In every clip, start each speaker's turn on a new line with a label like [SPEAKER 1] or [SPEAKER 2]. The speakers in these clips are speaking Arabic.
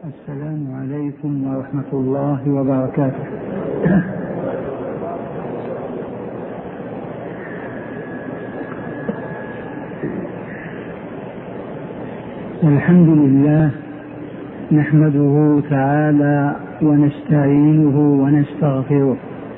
[SPEAKER 1] السلام عليكم ورحمة الله وبركاته. الحمد لله نحمده تعالى ونستعينه ونستغفره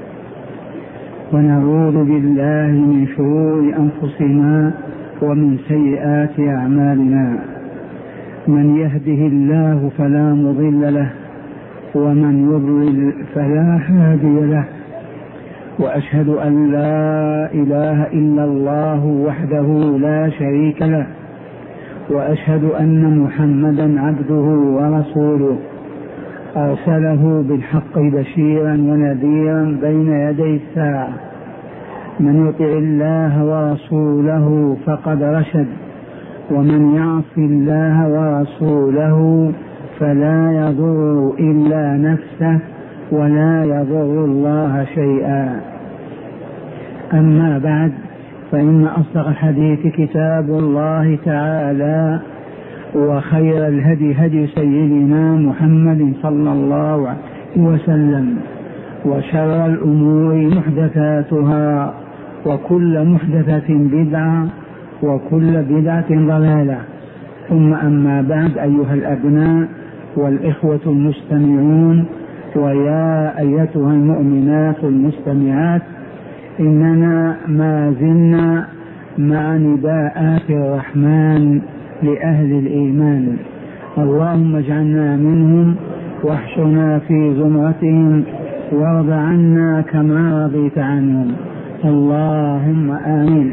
[SPEAKER 1] ونعوذ بالله من شرور أنفسنا ومن سيئات أعمالنا. من يهده الله فلا مضل له ومن يضلل فلا هادي له، وأشهد أن لا إله إلا الله وحده لا شريك له، وأشهد أن محمدا عبده ورسوله أرسله بالحق بشيرا ونذيرا بين يدي الساعة. من يطع الله ورسوله فقد رشد، ومن يعص الله ورسوله فلا يضر إلا نفسه ولا يضر الله شيئا. أما بعد، فإن أصدق الحديث كتاب الله تعالى، وخير الهدي هدي سيدنا محمد صلى الله عليه وسلم، وشر الأمور محدثاتها، وكل محدثة بدعة، وكل بدعة ضلالة. ثم أما بعد، أيها الأبناء والإخوة المستمعون، ويا أيتها المؤمنات المستمعات، إننا ما زلنا مع نداءات الرحمن لأهل الإيمان. اللهم اجعلنا منهم واحشرنا في زمرتهم، وارض عنا كما رضيت عنهم، اللهم آمين.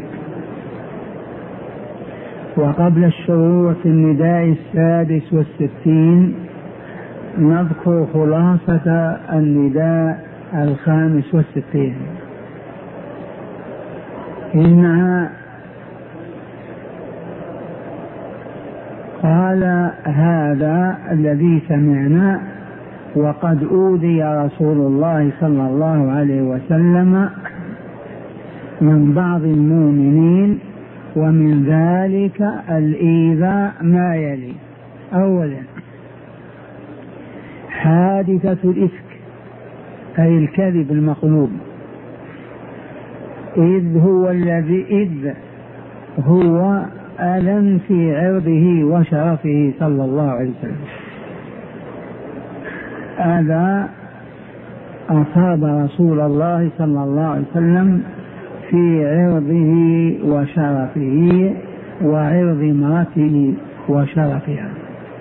[SPEAKER 1] وقبل الشروع في النداء 66 نذكر خلاصة النداء 65. إنها قال هذا الذي سمعنا: وقد أوذي رسول الله صلى الله عليه وسلم من بعض المؤمنين، ومن ذلك الإيذاء ما يلي: أولا، حادثة الإفك، أي الكذب المقلوب، إذ هو ألم في عرضه وشرفه صلى الله عليه وسلم. هذا أصاب رسول الله صلى الله عليه وسلم في عرضه وشرفه، وعرض امرأته وشرفها،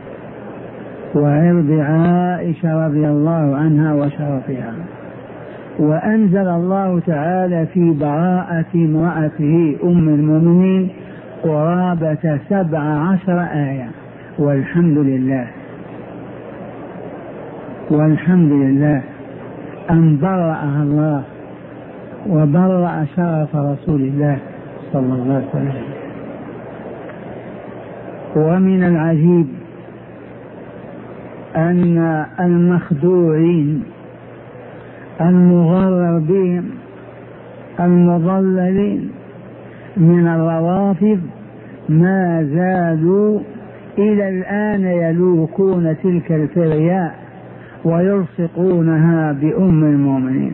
[SPEAKER 1] وعرض عائشة رضي الله عنها وشرفها. وأنزل الله تعالى في براءة امرأته أم المؤمنين قرابة 17 آية، والحمد لله أن برأها الله وبرأ شرف رسول الله صلى الله عليه وسلم. ومن العجيب أن المخدوعين المغرر بهم المضللين من الروافض ما زالوا إلى الآن يلوكون تلك الفرياء ويلصقونها بأم المؤمنين.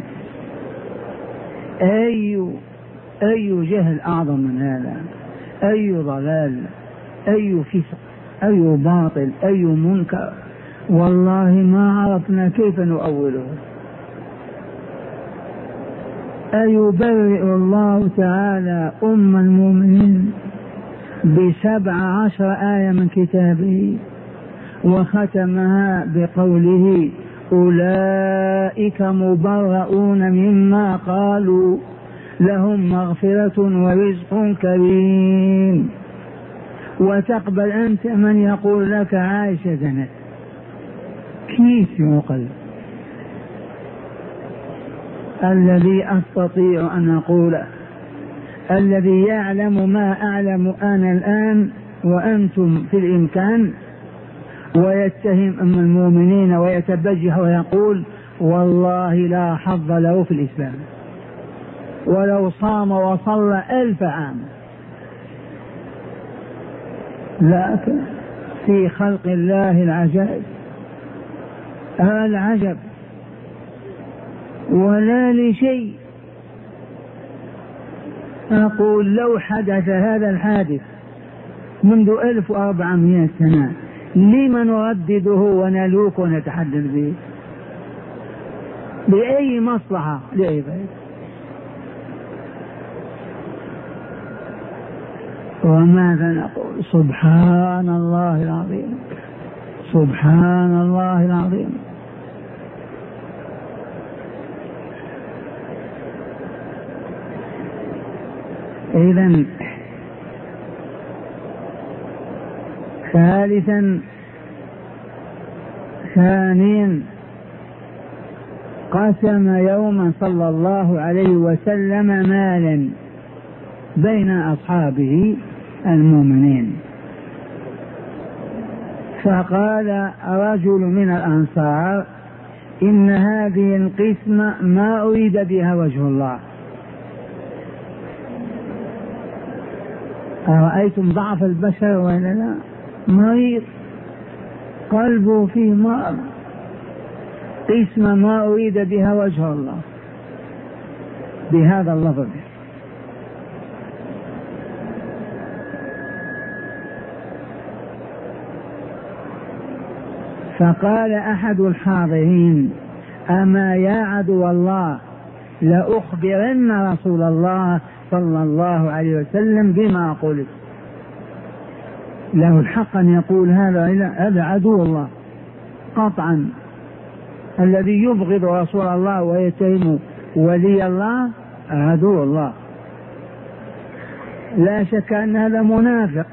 [SPEAKER 1] أي جهل أعظم من هذا؟ أي ضلال، أي فسق، أي باطل، أي منكر! والله ما عرفنا كيف نؤوله. أيبرئ الله تعالى أم المؤمنين ب17 آية من كتابه، وختمها بقوله: أولئك مبرؤون مما قالوا لهم مغفرة ورزق كريم. وتقبل أنت من يقول لك عائشة زنت؟ كيف يقل؟ الذي أستطيع أن أقوله، الذي يعلم ما أعلم أنا الآن وأنتم في الإمكان، ويتهم أم المؤمنين ويتبجح ويقول: والله لا حظ له في الإسلام، ولو صام وصلى 1000 عام. لكن في خلق الله العجائب. العجب، ولا لشيء. أقول لو حدث هذا الحادث منذ 1400 سنة لما نردده ونلوك ونتحدث به؟ بأي مصلحة؟ لأي غير؟ وماذا نقول؟ سبحان الله العظيم، سبحان الله العظيم. إذن ثانيا قسم يوما صلى الله عليه وسلم مالا بين أصحابه المؤمنين، فقال رجل من الأنصار: إن هذه القسمة ما أريد بها وجه الله. أرأيتم ضعف البشر ولا لا؟ مريض، قلبه فيه مرض، قسمة ما أريد بها وجه الله، بهذا اللفظ. فقال أحد الحاضرين: أما يا عدو الله لأخبرن رسول الله صلى الله عليه وسلم بما قلت. له الحق أن يقول هذا عدو الله قطعا، الذي يبغض رسول الله ويتهم ولي الله عدو الله، لا شك أن هذا منافق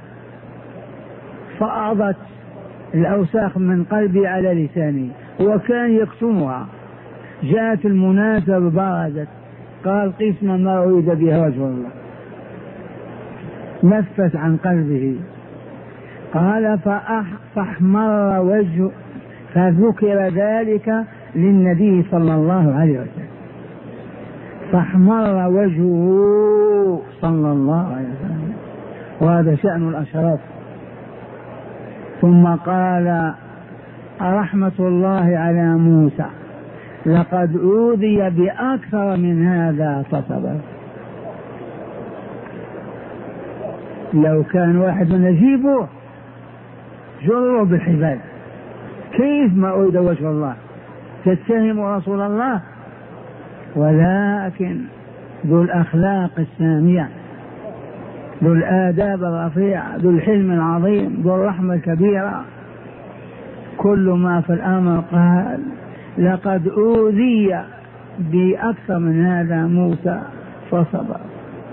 [SPEAKER 1] فأضت الأوساخ من قلبي على لسانه وكان يكتمها، جاءت المناسبة برزت، قال: قسمة ما أريد بها وجه الله، نفس عن قلبه. قال: فاحمر وجهه، فذكر ذلك للنبي صلى الله عليه وسلم، فاحمر وجهه صلى الله عليه وسلم، وهذا شأن الأشراف. ثم قال: رحمة الله على موسى، لقد أوذي بأكثر من هذا فصبر. لو كان واحد من نجيبه جروا بالحبال، كيف ما أريد وجه الله؟ تتهم رسول الله؟ ولكن ذو الأخلاق السامية، ذو الآداب الرفيعة، ذو الحلم العظيم، ذو الرحمة الكبيرة، كل ما في الأمر قال: لقد أوذي بأكثر من هذا موسى فصبر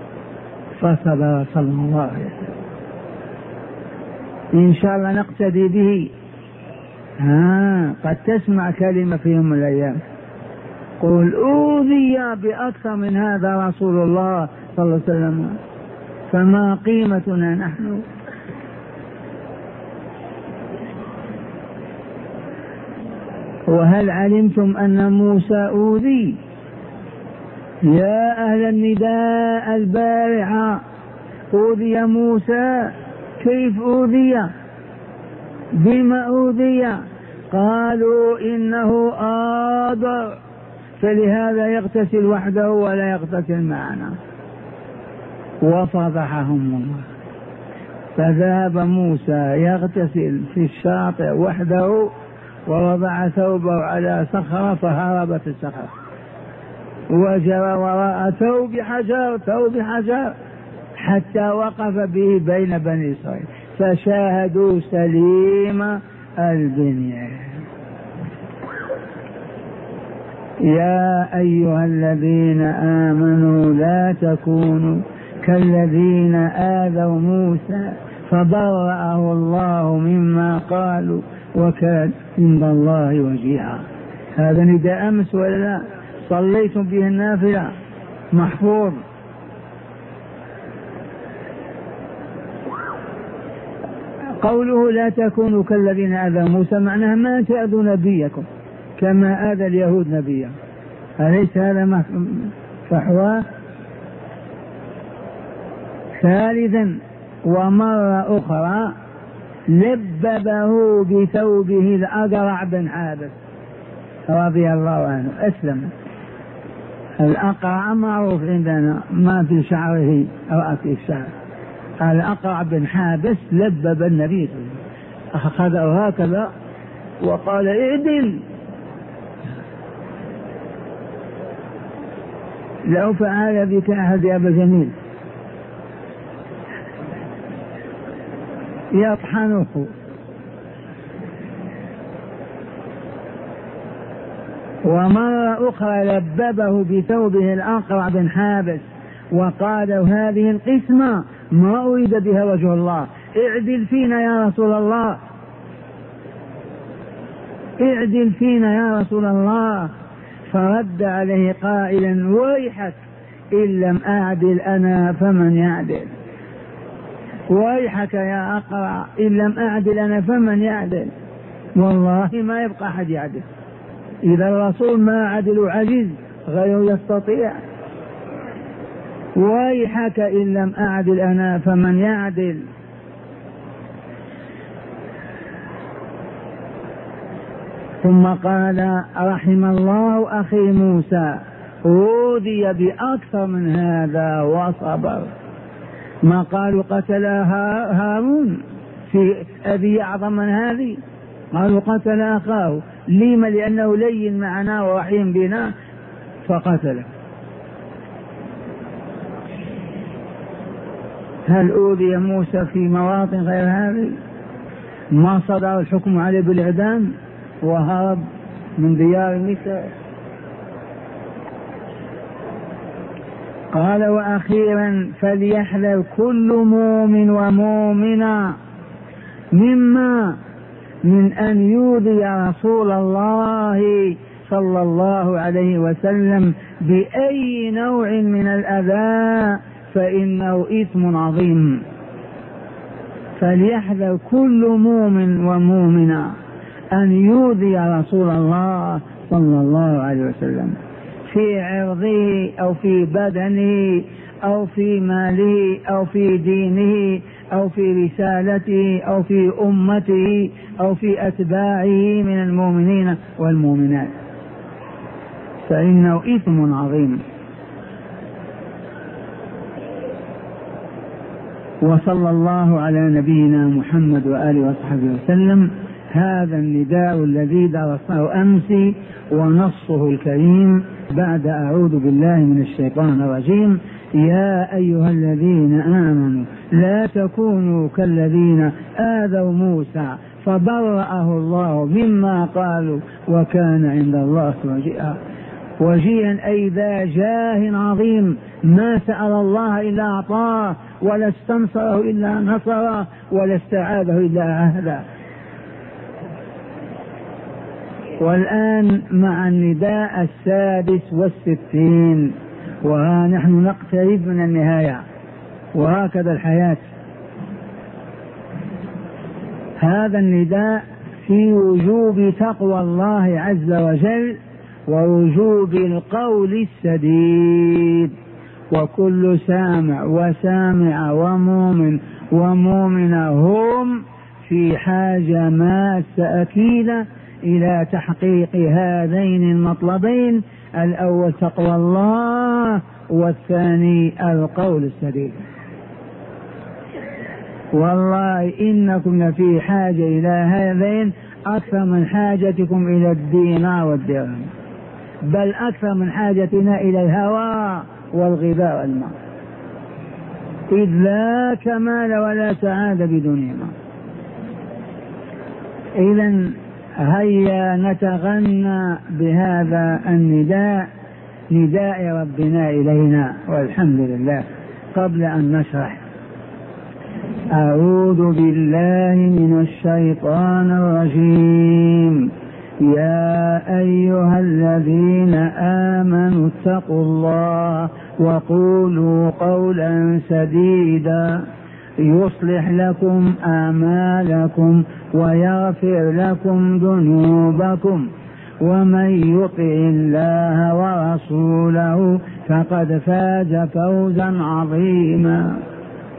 [SPEAKER 1] صلى الله عليه وسلم. إن شاء الله نقتدي به. قد تسمع كلمة في يوم من الأيام قل أوذي بأكثر من هذا رسول الله صلى الله عليه وسلم، فما قيمتنا نحن؟ وهل علمتم أن موسى أوذي؟ يا أهل النداء البارحة، أوذي موسى، كيف أوذي؟ بما أوذي؟ قالوا إنه آضر، فلهذا يغتسل وحده ولا يغتسل معنا، وفضحهم الله. فذهب موسى يغتسل في الشاطئ وحده، ووضع ثوبه على صخرة فهربت الصخرة، وجرى وراء ثوب حجر حتى وقف به بين بني إسرائيل فشاهدوا سليم البنيان. يا أيها الذين آمنوا لا تكونوا كالذين آذوا موسى فبرأه الله مما قالوا وكان عند الله وجيها. هذا نداء أمس ولا لا؟ صليتم به النافلة، محفوظ. قوله لا تكونوا كالذين آذوا موسى معناها ما تأذوا نبيكم كما آذى اليهود نبيا، أليس هذا فحوى؟ ثالثا ومرة أخرى لببه بثوبه الأقرع بن حابس، رضي الله عنه أسلم. الأقرع معروف عندنا ما في شعره رأس الشعر. الأقرع بن حابس لبب النبي صلى الله عليه وسلم، أخذه هكذا وقال اعدل، لو فعل بك أحد يا أبا جميل يطحنه. ومرة أخرى لببه بثوبه الأقرع بن حابس وقال هذه القسمة ما أريد بها وجه الله، اعدل فينا يا رسول الله، اعدل فينا يا رسول الله. فرد عليه قائلا ويحك إن لم أعدل أنا فمن يعدل، ويحك يا أقرع إن لم أعدل أنا فمن يعدل. والله ما يبقى أحد يعدل، إذا الرسول ما عدل عجز غير يستطيع. ويحك إن لم أعدل أنا فمن يعدل. ثم قال رحم الله أخي موسى أوذي بأكثر من هذا وصبر. ما قالوا قتل هارون في أبي أعظم من هذه، قالوا قتل أخاه. لما؟ لأنه لين معنا ورحيم بنا فقتله. هل أوذي موسى في مواطن غير هذه؟ ما صدر الحكم عليه بالإعدام وهرب من ديار النساء. قال وأخيرا فليحذر كل مؤمن ومؤمنة مما من أن يؤذي رسول الله صلى الله عليه وسلم بأي نوع من الأذى فإنه إثم عظيم. فليحذر كل مؤمن ومؤمنة أن يؤذي رسول الله صلى الله عليه وسلم في عرضه أو في بدنه أو في ماله أو في دينه أو في رسالته أو في أمته أو في أتباعه من المؤمنين والمؤمنات، فإنه إثم عظيم. وصلى الله على نبينا محمد وآله وصحبه وسلم. هذا النداء الذي درسناه أمس ونصه الكريم بعد أعوذ بالله من الشيطان الرجيم. يا أيها الذين آمنوا لا تكونوا كالذين آذوا موسى فبرأه الله مما قالوا وكان عند الله وجيها. وجيها أي ذا جاه عظيم، ما سأل الله إلا أعطاه ولا استنصره إلا نصره ولا استعاذه إلا عهده. والآن مع النداء 66 وها نحن نقترب من النهاية، وهكذا الحياة. هذا النداء في وجوب تقوى الله عز وجل ووجوب القول السديد. وكل سامع وسامع ومؤمن ومؤمنة هم في حاجة ماسة أكيدة إلى تحقيق هذين المطلبين، الأول تقوى الله والثاني القول السديد. والله إنكم لفي حاجة إلى هذين أكثر من حاجتكم إلى الدينار والدرهم، بل أكثر من حاجتنا إلى الهواء والغذاء والماء، إذ لا كمال ولا سعادة بدونهما. إذن هيا نتغنى بهذا النداء، نداء ربنا إلينا، والحمد لله. قبل أن نشرح أعوذ بالله من الشيطان الرجيم. يا أيها الذين آمنوا اتقوا الله وقولوا قولا سديدا يصلح لكم أعمالكم ويغفر لكم ذنوبكم ومن يطع الله ورسوله فقد فاز فوزا عظيما.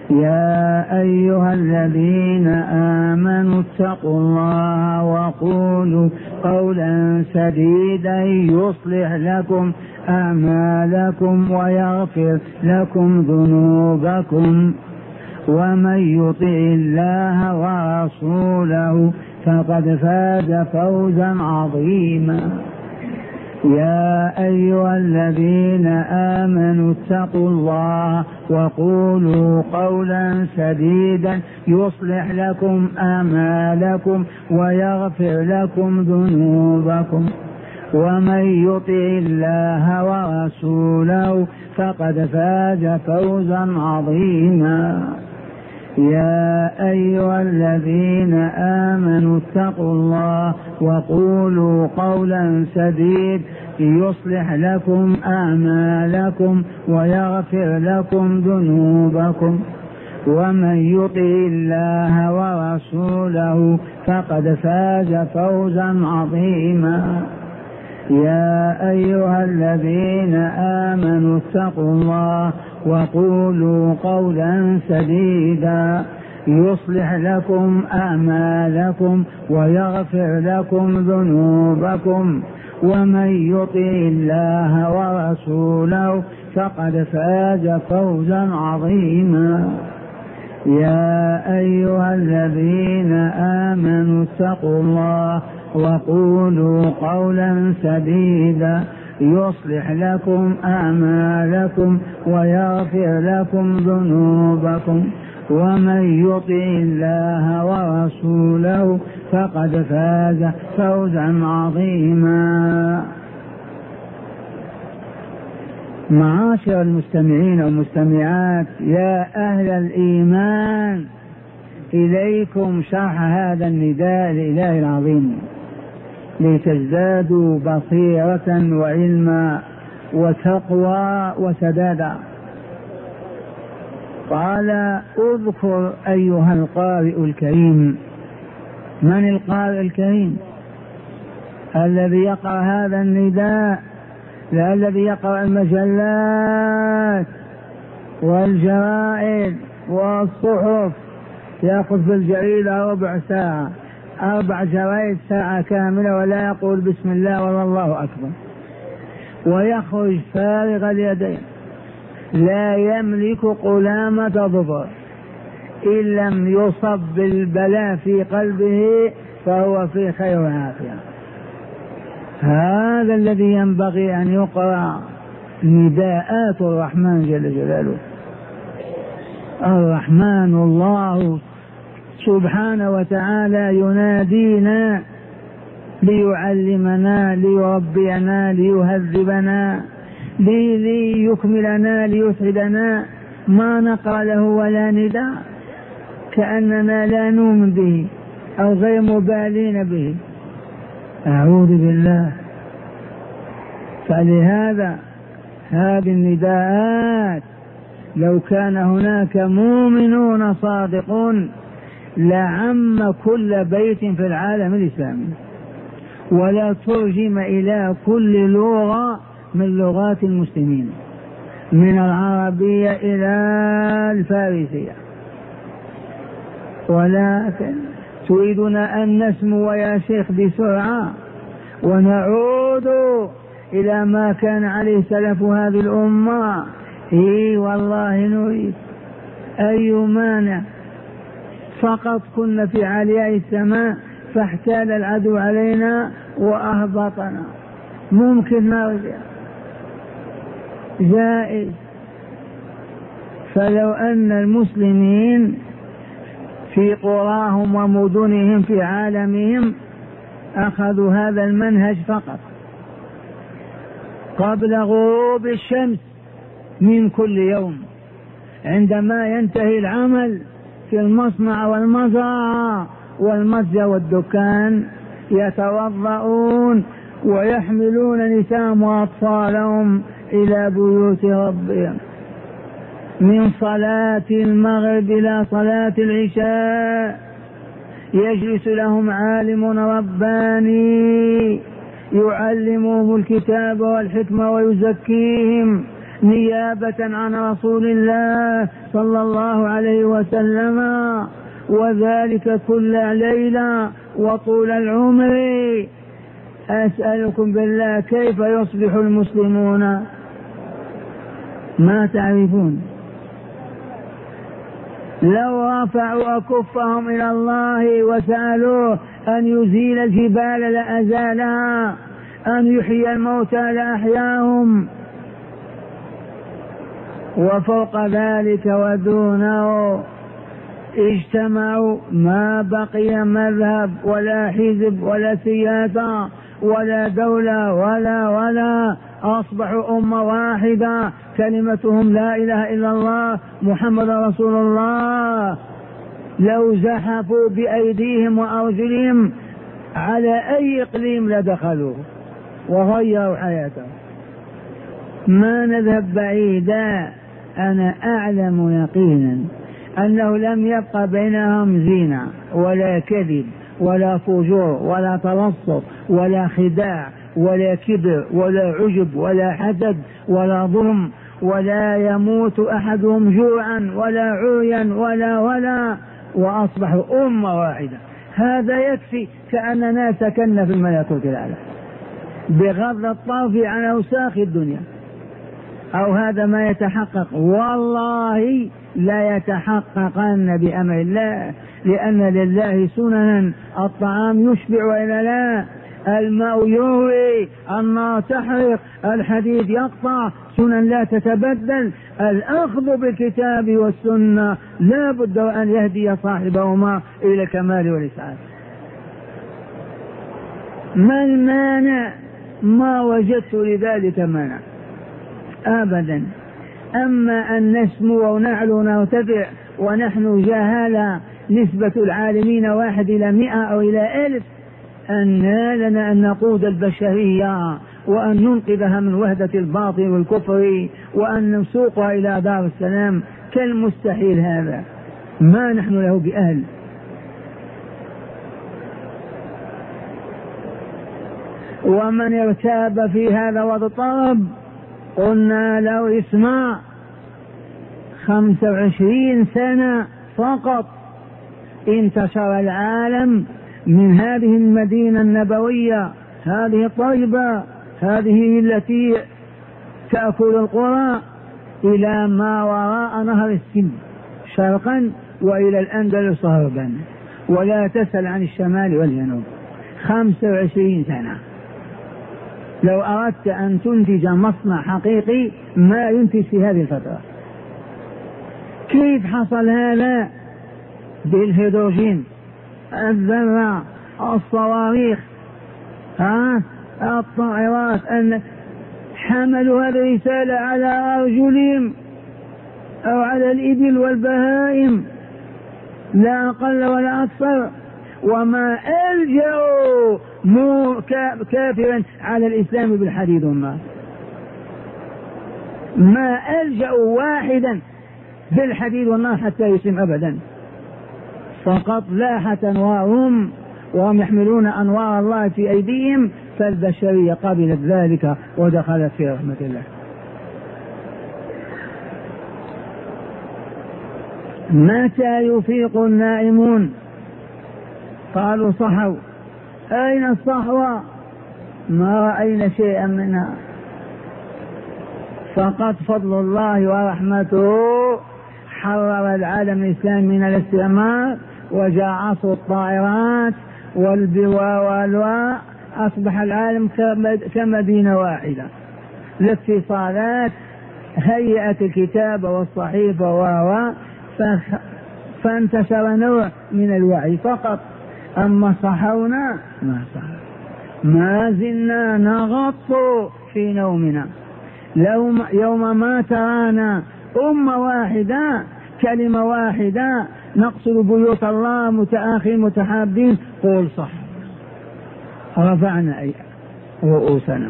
[SPEAKER 1] يا أيها الذين آمنوا اتقوا الله وقولوا قولا سديدا يصلح لكم أعمالكم ويغفر لكم ذنوبكم ومن يطع الله ورسوله فقد فاز فوزا عظيما. يا أيها الذين آمنوا اتقوا الله وقولوا قولا سديدا يصلح لكم أعمالكم ويغفر لكم ذنوبكم ومن يطع الله ورسوله فقد فاز فوزا عظيما. يا أيها الذين آمنوا اتقوا الله وقولوا قولا سديدا يصلح لكم أعمالكم ويغفر لكم ذنوبكم ومن يطع الله ورسوله فقد فاز فوزا عظيما. يا أيها الذين آمنوا اتقوا الله وقولوا قولا سديدا يصلح لكم أعمالكم ويغفر لكم ذنوبكم ومن يطع الله ورسوله فقد فاز فوزا عظيما. يا أيها الذين آمنوا اتقوا الله وقولوا قولا سديدا يصلح لكم أعمالكم ويغفر لكم ذنوبكم ومن يطع الله ورسوله فقد فاز فوزا عظيما. معاشر المستمعين والمستمعات، يا أهل الإيمان، إليكم شرح هذا النداء الإلهي العظيم لتزدادوا بصيرة وعلما وتقوى وسدادا. قال: اذكر أيها القارئ الكريم. من القارئ الكريم؟ الذي يقرأ هذا النداء، لا الذي يقرأ المجلات والجرائد والصحف، يأخذ في الجريدة ربع ساعة، 4 جرائد ساعة كاملة ولا يقول بسم الله ولا الله أكبر، ويخرج فارغ اليدين لا يملك قلامة ظفر. إن لم يصب بالبلاء في قلبه فهو في خير وعافية. هذا الذي ينبغي أن يقرأ نداءات الرحمن جل جلاله. الرحمن الله سبحانه وتعالى ينادينا ليعلمنا، ليربينا، ليهذبنا، ليكملنا، ليسعدنا. ما نقرأ له ولا نداء، كأننا لا نؤمن به أو غير مبالين به. أعوذ بالله. فلهذا هذه النداءات لو كان هناك مؤمنون صادقون لعم كل بيت في العالم الإسلامي، ولا ترجم إلى كل لغة من لغات المسلمين، من العربية إلى الفارسية. ولكن تريدنا أن نسمو يا شيخ بسرعة ونعود إلى ما كان عليه سلف هذه الأمة. والله نريد. أي مانع؟ فقط كنا في علياء السماء فاحتال العدو علينا وأهبطنا، ممكن نرجع، جائز. فلو أن المسلمين في قراهم ومدنهم في عالمهم أخذوا هذا المنهج فقط قبل غروب الشمس من كل يوم، عندما ينتهي العمل في المصنع والمزرعة والمتجر والدكان، يتوضؤون ويحملون نساءهم وأطفالهم إلى بيوت ربهم من صلاة المغرب إلى صلاة العشاء. يجلس لهم عالم رباني يعلمهم الكتاب والحكمة ويزكيهم نيابة عن رسول الله صلى الله عليه وسلم، وذلك كل ليلة وطول العمر. أسألكم بالله كيف يصبح المسلمون؟ ما تعرفون. لو رفعوا أكفهم إلى الله وسألوه أن يزيل الجبال لأزالها، أن يحيي الموتى لأحياهم، وفوق ذلك ودونه اجتمعوا ما بقي مذهب ولا حزب ولا سياسة ولا دولة ولا أصبحوا أمة واحدة، كلمتهم لا إله إلا الله محمد رسول الله. لو زحفوا بأيديهم وأرجلهم على أي إقليم لدخلوا وغيروا حياتهم. ما نذهب بعيدا، أنا أعلم يقينا أنه لم يبقى بينهم زينة ولا كذب ولا فجور ولا تلصق ولا خداع ولا كبر ولا عجب ولا حسد ولا ظلم، ولا يموت أحدهم جوعا ولا عريا ولا وأصبحوا أمة واحدة. هذا يكفي كأننا سكننا في الملكوت الأعلى بغض الطرف عن أوساخ الدنيا. أو هذا ما يتحقق؟ والله لا يتحققن بأمر الله، لأن لله سننا، الطعام يشبع وإلا لا، الماء يروي، النار تحرق، الحديد يقطع، سنن لا تتبدل. الأخذ بالكتاب والسنة لا بد أن يهدي صاحبهما إلى الكمال والإسعاد. ما المانع؟ ما وجدت لذلك مانع أبدا. أما أن نسمو ونعلو ونرتفع ونحن جهالة، نسبة العالمين 1:100 أو إلى 1000، أن لنا أن نقود البشرية وأن ننقذها من وهدة الباطل والكفر وأن نسوقها إلى دار السلام، كالمستحيل هذا، ما نحن له بأهل. ومن ارتاب في هذا واضطرب قلنا له اسمع، 25 سنة فقط انتشر العالم من هذه المدينة النبوية، هذه طيبة، هذه التي تأكل القرى، إلى ما وراء نهر السند شرقا وإلى الأندلس غربا، ولا تسأل عن الشمال والجنوب. 25 سنة. لو أردت أن تنتج مصنع حقيقي ما ينتج في هذه الفترة. كيف حصل هذا؟ بالهيدروجين، الذرة، الصواريخ، الطائرات، أن حملوا هذه الرسالة على أرجلهم أو على الإبل والبهائم، لا أقل ولا أكثر. وما ألجأوا كافرا على الإسلام بالحديد والنار، ما ألجأوا واحدا بالحديد والنار حتى يسلم أبدا. فقط لاحت أنوارهم وهم يحملون أنوار الله في أيديهم، فالبشرية قبلت ذلك ودخلت في رحمة الله. متى يفيق النائمون؟ قالوا صحوا. أين الصحوة؟ ما رأينا شيئا منها. فقط فضل الله ورحمته حرر العالم الإسلامي من الاستعمار، وجاء عصر الطائرات والبواء، أصبح العالم كمدينة واحدة. الاتصالات، هيئة الكتاب والصحيفة فانتشر نوع من الوعي فقط. أما صحونا ما صحوا، ما زلنا نغط في نومنا. يوم ما ترانا أمة واحدة، كلمة واحدة، نقصد بيوت الله متآخين متحابين، قول صح، رفعنا رؤوسنا.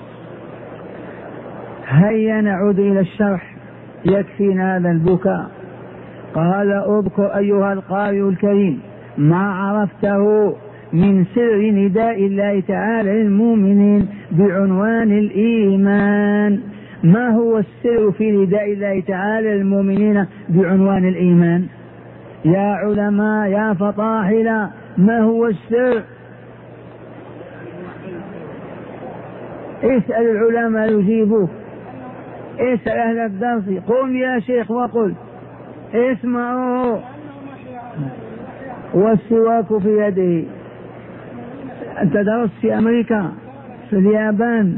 [SPEAKER 1] هيا نعود إلى الشرح، يكفينا هذا البكاء. قال اذكر أيها القارئ الكريم ما عرفته من سر نداء الله تعالى للمؤمنين بعنوان الإيمان. ما هو السر في نداء الله تعالى للمؤمنين بعنوان الإيمان؟ يا علماء يا فطاحلة، ما هو السر؟ اسأل العلماء يجيبوك، اسأل أهل الدرس. قم يا شيخ وقل اسمعوا. والسواك في يده. أنت درست في أمريكا، في اليابان،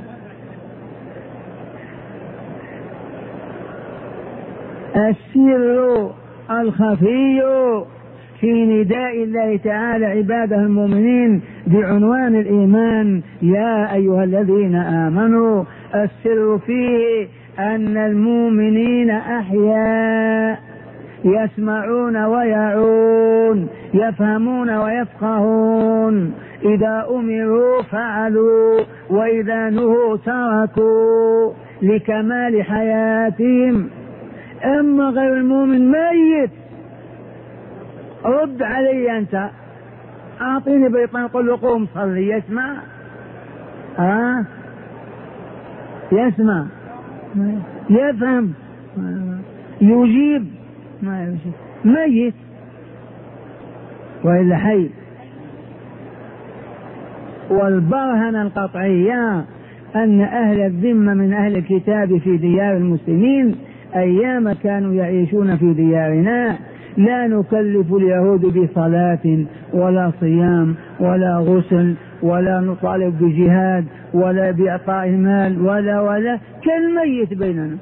[SPEAKER 1] السر الخفي في نداء الله تعالى عباده المؤمنين بعنوان الإيمان يا أيها الذين آمنوا، السر فيه أن المؤمنين أحياء يسمعون ويعون، يفهمون ويفقهون، إذا أمروا فعلوا وإذا نهوا تركوا لكمال حياتهم. أما غير المؤمن ميت. رد علي أنت، أعطيني بيطان قل له قوم صلي، يسمع؟ يسمع، يفهم، يجيب؟ ما يجيب، ميت وإلا حي. والبرهنة القطعية أن أهل الذمة من أهل الكتاب في ديار المسلمين أيام كانوا يعيشون في ديارنا لا نكلف اليهود بصلاة ولا صيام ولا غسل ولا نطالب بجهاد ولا بإعطاء مال ولا كالميت بيننا.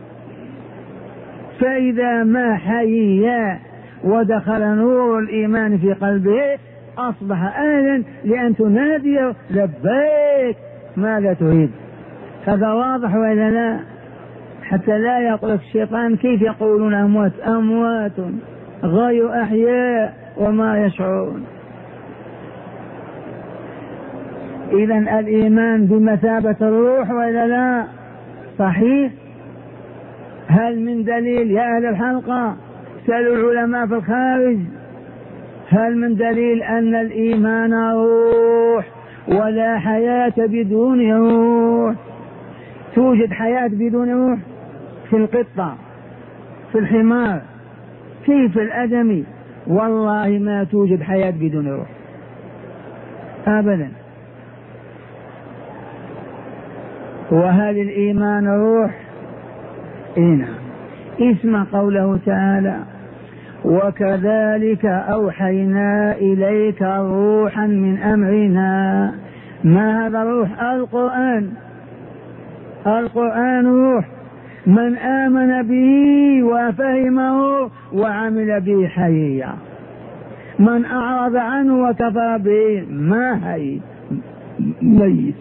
[SPEAKER 1] فإذا ما حيا ودخل نور الإيمان في قلبه أصبح أهلا لأن تنادي لبيك ماذا تريد. هذا واضح وإلا لا؟ حتى لا يقولك الشيطان كيف يقولون أموات، أموات غير أحياء وما يشعرون. إذن الإيمان بمثابة الروح وإلا لا؟ صحيح. هل من دليل يا أهل الحلقة؟ سألوا العلماء في الخارج، هل من دليل أن الإيمان روح ولا حياة بدون روح؟ توجد حياة بدون روح؟ في القطة، في الحمار، كيف الأدمي؟ والله ما توجد حياة بدون روح أبدا. وهل الإيمان روح؟ إيه. اسمع قوله تعالى وكذلك أوحينا إليك روحا من أمرنا. ما هذا الروح؟ القرآن. القرآن روح، من آمن به وفهمه وعمل به حيا، من أعرض عنه وكفر به ما حي، ميت.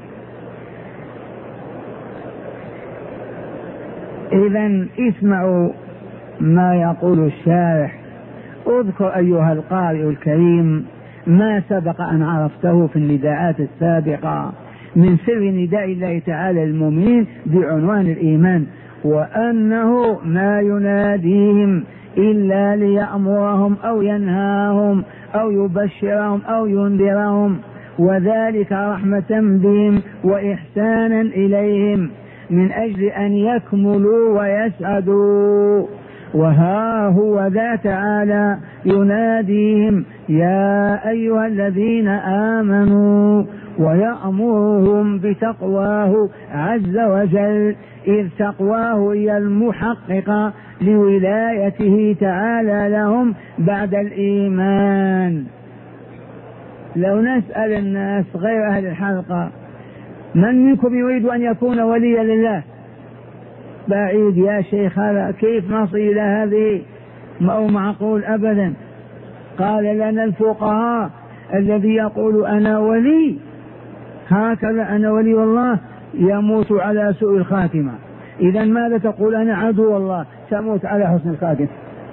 [SPEAKER 1] إذن اسمعوا ما يقول الشارح. اذكر أيها القارئ الكريم ما سبق أن عرفته في النداءات السابقة من سر نداء الله تعالى للمؤمنين بعنوان الإيمان، وأنه ما يناديهم إلا ليأمرهم أو ينهاهم أو يبشرهم أو ينذرهم، وذلك رحمة بهم وإحسانا إليهم من أجل أن يكملوا ويسعدوا. وها هو ذا تعالى يناديهم يا أيها الذين آمنوا ويأمرهم بتقواه عز وجل، إذ تقواه هي المحققة لولايته تعالى لهم بعد الإيمان. لو نسأل الناس غير أهل الحلقة من منكم يريد أن يكون وليا لله؟ بعيد يا شيخ، هذا كيف نصل إلى هذه؟ ما هو معقول أبدا. قال لنا الفقهاء الذي يقول أنا ولي هكذا أنا ولي الله يموت على سوء الخاتمة. إذا ماذا تقول؟ أنا عدو الله سأموت على حسن الخاتمة.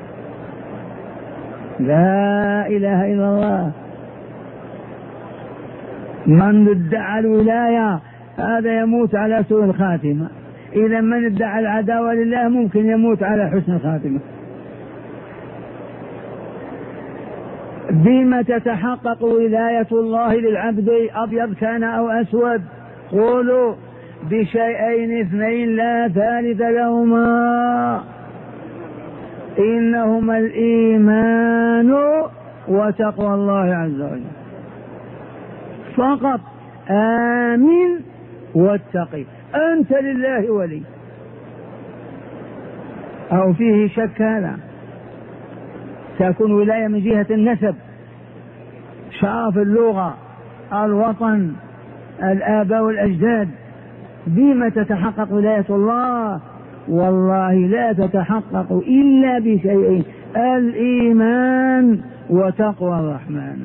[SPEAKER 1] لا إله إلا الله. من ادعى الولاية هذا يموت على سوء الخاتمة. إذا من ادعى العداوة لله ممكن يموت على حسن الخاتمة. بما تتحقق ولاية الله للعبد أبيض كان أو أسود؟ قولوا بشيئين اثنين لا ثالث لهما، إنهما الإيمان وتقوى الله عز وجل فقط. آمن واتقي، أنت لله ولي، أو فيه شك هذا؟ تكون ولاية من جهة النسب، شرف اللغة، الوطن، الآباء والأجداد، بما تتحقق ولاية الله؟ والله لا تتحقق إلا بشيئين: الإيمان وتقوى الرحمن.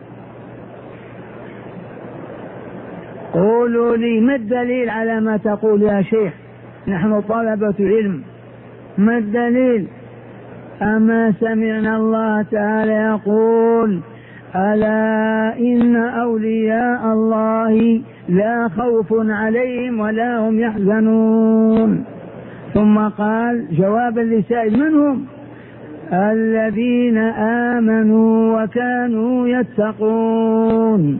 [SPEAKER 1] قولوا لي ما الدليل على ما تقول يا شيخ؟ نحن طلبة علم، ما الدليل؟ أما سمعنا الله تعالى يقول: ألا إن أولياء الله لا خوف عليهم ولا هم يحزنون. ثم قال جوابا لسائل: من هم؟ الذين آمنوا وكانوا يتقون.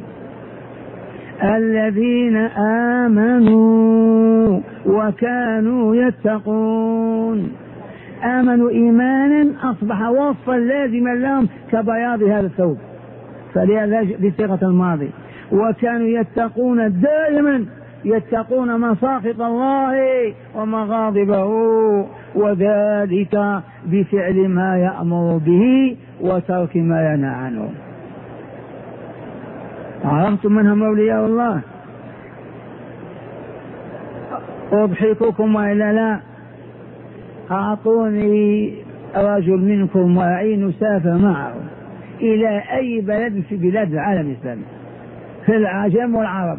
[SPEAKER 1] الذين آمنوا وكانوا يتقون، آمنوا إيمانا أصبح وصفا لازما لهم كبياض هذا الثوب، فلهذا بصيغة الماضي. وكانوا يتقون، دائما يتقون مساخط الله ومغاضبه، وذلك بفعل ما يأمر به وترك ما ينهى عنه. عرفتم من هم أولياء الله؟ أضحككم وإلا لا؟ أعطوني رجل منكم وأعين سافر معه إلى أي بلد في بلاد العالم الإسلامي، في العجم والعرب،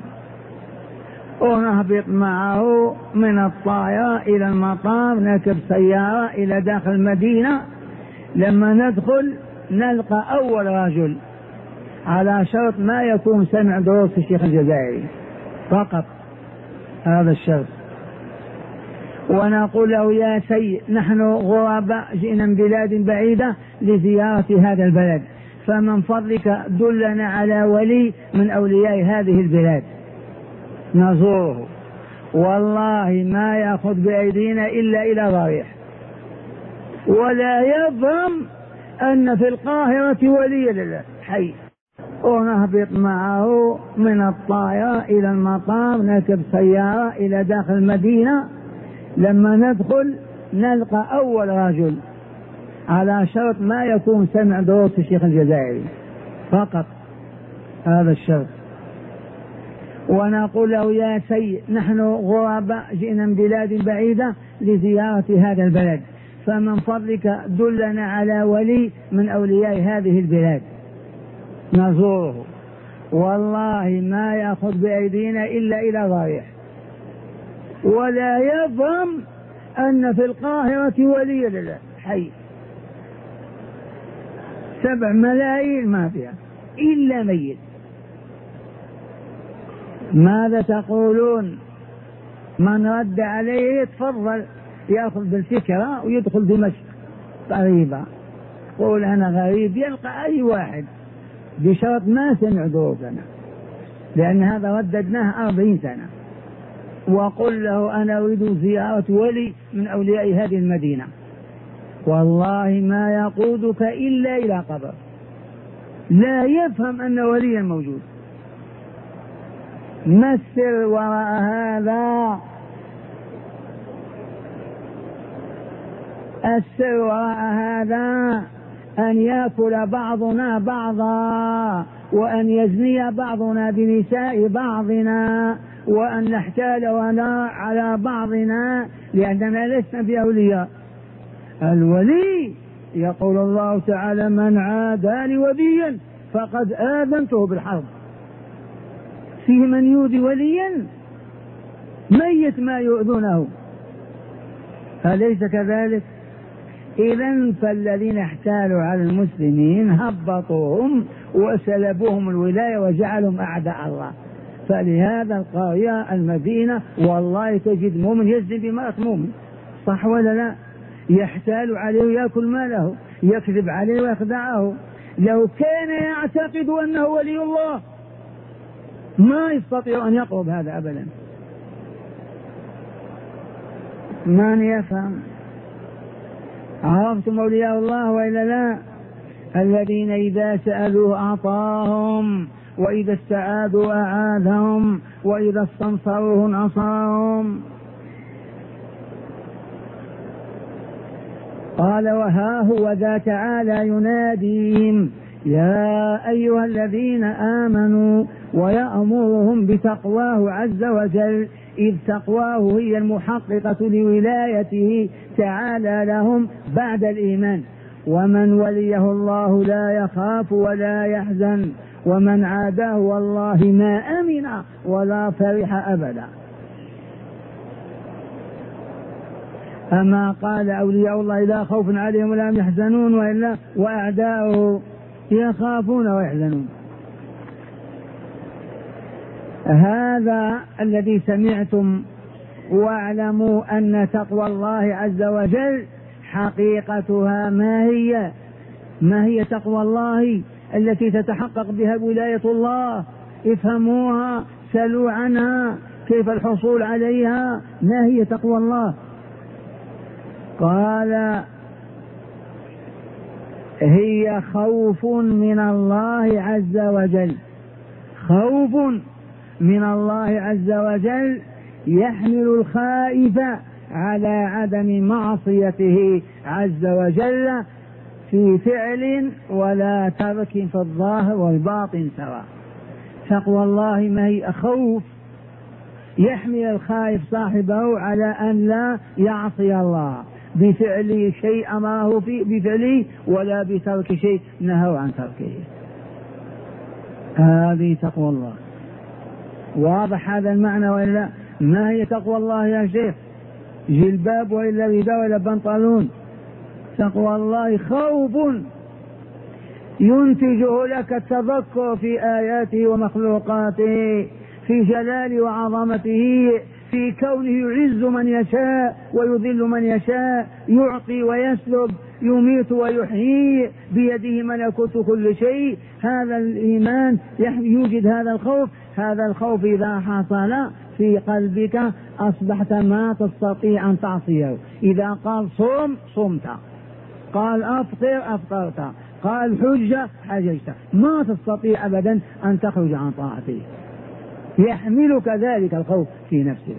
[SPEAKER 1] ونهبط معه من الطائرة إلى المطار، نركب سيارة إلى داخل المدينة. لما ندخل نلقى أول رجل، على شرط ما يكون سمع دروس الشيخ الجزائري فقط، هذا الشرط. ونقول له: يا سيد، نحن غرباء جئنا من بلاد بعيدة لزيارة هذا البلد، فمن فضلك دلنا على ولي من أولياء هذه البلاد نزوره. والله ما يأخذ بأيدينا إلا إلى ضريح، ولا يفهم أن في القاهرة ولي لله حي. ونهبط معه من الطائرة إلى المطار، نركب سيارة إلى داخل المدينة. لما ندخل نلقى أول رجل، على شرط ما يكون سمع دروس الشيخ الجزائري فقط، هذا الشرط. ونقول له: يا سيد، نحن غرباء جئنا من بلاد بعيدة لزيارة هذا البلد، فمن فضلك دلنا على ولي من أولياء هذه البلاد نزوره. والله ما يأخذ بأيدينا إلا إلى ضريح، ولا يفهم أن في القاهرة ولي لله حي. 7 ملايين ما فيها إلا ميت. ماذا تقولون؟ من رد عليه يتفضل يأخذ بالفكرة ويدخل دمشق قريبا، قول أنا غريب، يلقى أي واحد بشرط ما سمع دروسنا، لأن هذا رددناه 40 سنة. وقل له: أنا أريد زيارة ولي من أولياء هذه المدينة، والله ما يقودك إلا إلى قبر. لا يفهم أن وليا موجود. ما السر وراء هذا؟ السر وراء هذا أن يأكل بعضنا بعضا، وأن يزني بعضنا بنساء بعضنا، وأن نحتال على بعضنا، لأننا لسنا بأولياء. الولي يقول الله تعالى: من عادى لي وليا فقد آذنته بالحرب. فيه من يؤذي وليا ميت ما يؤذونه، أليس كذلك؟ إذن فالذين احتالوا على المسلمين هبطوهم وسلبوهم الولاية وجعلهم أعداء الله. فلهذا القرية المدينة والله تجد مؤمن يزني بامرأة مؤمن، صح ولا لا؟ يحتال عليه ويأكل ماله، يكذب عليه ويخدعه. لو كان يعتقد أنه ولي الله ما يستطيع أن يقرب هذا أبدا. من يفهم؟ عرفتم أولياء الله وإلا لا؟ الذين إذا سألوا أعطاهم، وإذا استعاذوا أعاذهم، وإذا استنصروه نصرهم. قال وها هو ذا تعالى يناديهم يا أيها الذين آمنوا ويأمرهم بتقواه عز وجل، إذ تقواه هي المحققة لولايته تعالى لهم بعد الإيمان. ومن وليه الله لا يخاف ولا يحزن، ومن عاداه والله ما أمن ولا فرح أبدا. أما قال أولياء الله لا خوف عليهم ولا هم يحزنون، وإلا وأعداؤه يخافون ويحزنون. هذا الذي سمعتم. واعلموا أن تقوى الله عز وجل حقيقتها ما هي تقوى الله التي تتحقق بها ولاية الله؟ افهموها، سلوا عنها، كيف الحصول عليها؟ ما هي تقوى الله؟ قال هي خوف من الله عز وجل، خوف من الله عز وجل يحمل الخائف على عدم معصيته عز وجل في فعل ولا ترك في الظاهر والباطن سواء. تقوى الله ما هي؟ خوف يحمل الخائف صاحبه على أن لا يعصي الله بفعل شيء أمره بفعله، ولا بترك شيء نهوا عن تركه. هذه تقوى الله. واضح هذا المعنى وإلا؟ ما هي تقوى الله يا شيخ؟ جلباب وإلا رداء وإلا بنطلون؟ تقوى الله خوف ينتجه لك التذكر في آياته ومخلوقاته، في جلاله وعظمته، في كونه يعز من يشاء ويذل من يشاء، يعطي ويسلب، يميت ويحيي، بيده ملكوت كل شيء. هذا الإيمان يوجد هذا الخوف. هذا الخوف إذا حصل في قلبك أصبحت ما تستطيع أن تعصيه. إذا قال صوم صمت، قال أفطر أفطرت، قال حج حججت، ما تستطيع أبدا أن تخرج عن طاعته. يحملك ذلك الخوف في نفسك.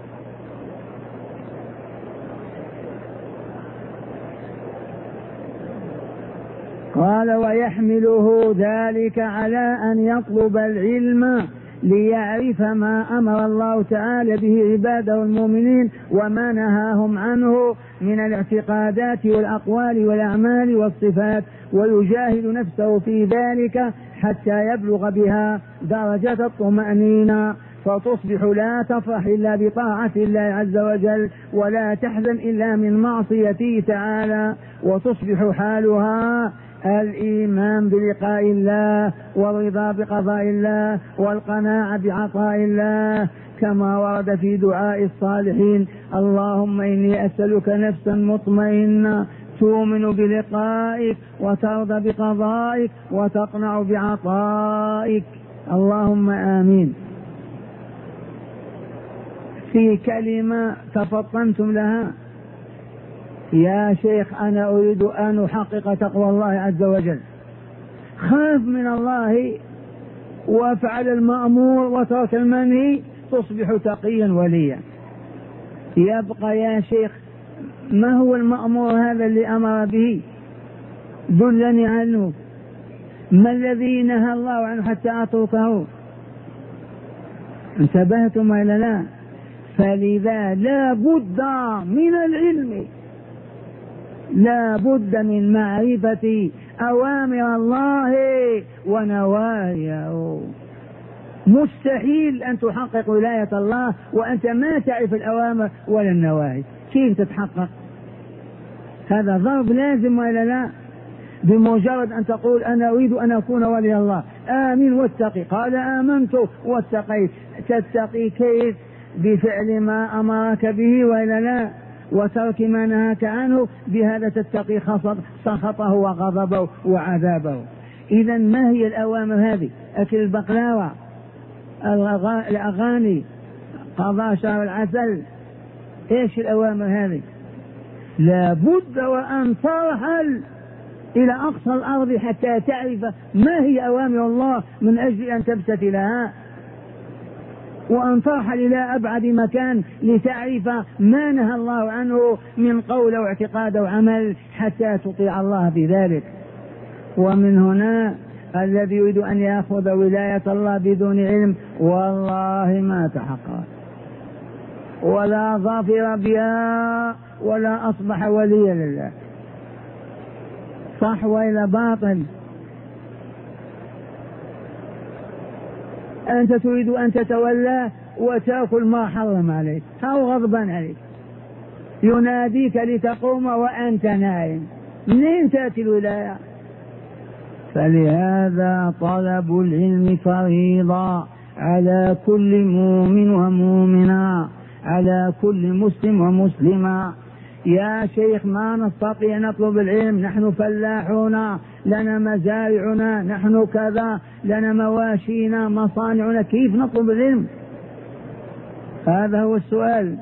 [SPEAKER 1] قال ويحمله ذلك على أن يطلب العلم ليعرف ما أمر الله تعالى به عباده المؤمنين وما نهاهم عنه من الاعتقادات والأقوال والأعمال والصفات، ويجاهد نفسه في ذلك حتى يبلغ بها درجة الطمأنينة، فتصبح لا تفرح إلا بطاعة الله عز وجل، ولا تحزن إلا من معصيته تعالى، وتصبح حالها الإيمان بلقاء الله والرضا بقضاء الله والقناعة بعطاء الله، كما ورد في دعاء الصالحين: اللهم إني أسألك نفسا مطمئنة تؤمن بلقائك وترضى بقضائك وتقنع بعطائك. اللهم آمين. في كلمة تفطنتم لها يا شيخ: أنا أريد أن أحقق تقوى الله عز وجل. خاف من الله وافعل المأمور وترك المنهي، تصبح تقيا وليا. يبقى يا شيخ ما هو المأمور هذا اللي أمر به؟ دلني عنه. ما الذي نهى الله عنه حتى أتركه؟ انتبهتم ولا لا؟ فلذا لا بد من العلم، لا بد من معرفة أوامر الله ونواهيه. مستحيل أن تحقق ولاية الله وأنت ما تعرف الأوامر ولا النواهي. كيف تتحقق؟ هذا ضرب لازم ولا لا؟ بمجرد أن تقول أنا أريد أن أكون ولي الله، آمن واتقي. قال آمنت واتقيت. تتقي كيف؟ بفعل ما أمرك به ولا لا، وترك ما نهاك عنه. بهذا تتقي سخطه وغضبه وعذابه. إذا ما هي الأوامر هذه؟ أكل البقلاوة، الأغاني، قضاء شهر العسل، إيش الأوامر هذه؟ لا بد وأن ترحل إلى أقصى الأرض حتى تعرف ما هي أوامر الله من أجل أن تمتثلها، وأن ترحل إلى أبعد مكان لتعرف ما نهى الله عنه من قول واعتقاد وعمل حتى تطيع الله في ذلك. ومن هنا الذي يريد أن يأخذ ولاية الله بدون علم والله ما تحقق ولا ظافر بها ولا أصبح وليا لله، صح وإلى باطل. أنت تريد أن تتولى وتأكل ما حرم عليك أو غضبا عليك، يناديك لتقوم وأنت نائم، منين تأتي الولاية؟ فلهذا طلب العلم فريضة على كل مؤمن ومؤمنة، على كل مسلم ومسلمة. يا شيخ ما نستطيع نطلب العلم، نحن فلاحون، لنا مزارعنا، نحن كذا، لنا مواشينا مصانعنا، كيف نطلب العلم؟ هذا هو السؤال.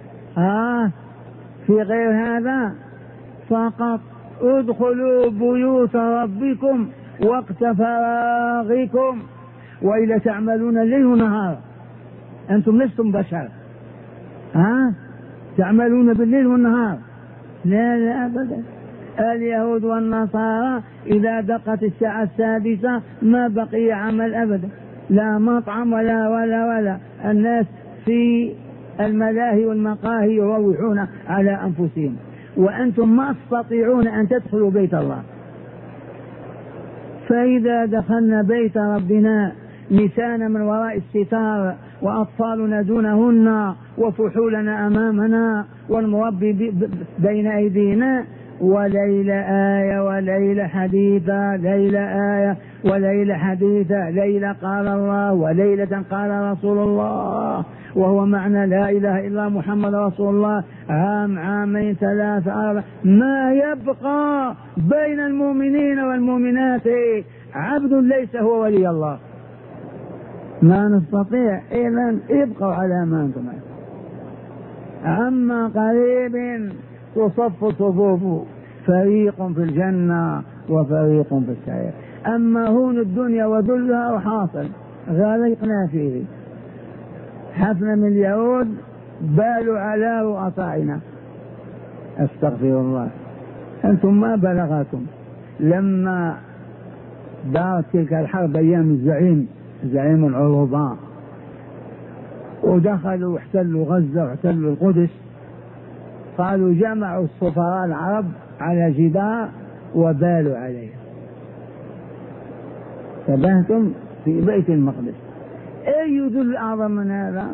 [SPEAKER 1] في غير هذا فقط ادخلوا بيوت ربكم وقت فراغكم وإلا تعملون الليل ونهار، أنتم لستم بشر، تعملون بالليل والنهار. لا أبدا. اليهود والنصارى إذا دقت الساعة السادسة ما بقي عمل أبدا، لا مطعم ولا الناس في الملاهي والمقاهي يروحون على أنفسهم، وأنتم ما تستطيعون أن تدخلوا بيت الله. فإذا دخلنا بيت ربنا نسانا من وراء الستار وأطفالنا دونهن وفحولنا أمامنا والمربي بين أيدينا، وليلة آية وليلة حديثة، ليلة آية وليلة حديثة، ليلة قال الله وليلة قال رسول الله، وهو معنى لا إله إلا محمد رسول الله، عام عامين ثلاثة أربع، ما يبقى بين المؤمنين والمؤمنات عبد ليس هو ولي الله. ما نستطيع. إذن ابقوا على ما أنتم. عما قريب تصف صفوف، فريق في الجنة وفريق في السعير. أما هون الدنيا وذلها وحاصل غرقنا فيه، حفنا من اليهود بالوا على رؤسائنا، استغفر الله. أنتم ما بلغكم لما دارت تلك الحرب أيام زعيم العروبان، ودخلوا واحتلوا غزة واحتلوا القدس، قالوا جمعوا السفراء العرب على جدار وبالوا عليه. تبهتم في بيت المقدس. أي ذل أعظم من هذا؟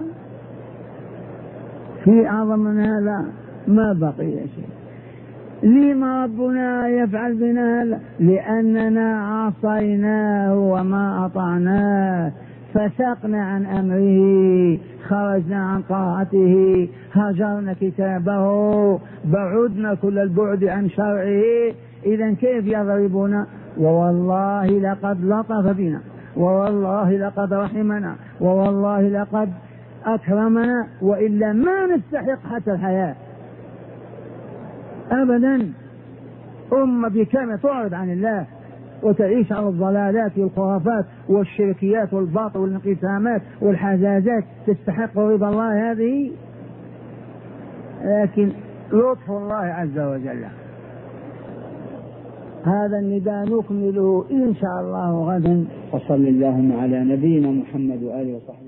[SPEAKER 1] في أعظم من هذا؟ ما بقي شيء. لما ربنا يفعل بنا هذا؟ لأننا عصيناه وما أطعناه، فسقنا عن أمره، خرجنا عن طاعته، هجرنا كتابه، بعدنا كل البعد عن شرعه. إذن كيف يضربنا؟ ووالله لقد لطف بنا، ووالله لقد رحمنا، ووالله لقد أكرمنا، وإلا ما نستحق حتى الحياة أبدا. أمة بكامل تعرض عن الله وتعيش على الضلالات والخرافات والشركيات والباطل والانقسامات والحزازات، تستحق رضا الله هذه؟ لكن لطف الله عز وجل. هذا النداء نكمله إن شاء الله غدا. وصل اللهم على نبينا محمد وآله وصحبه.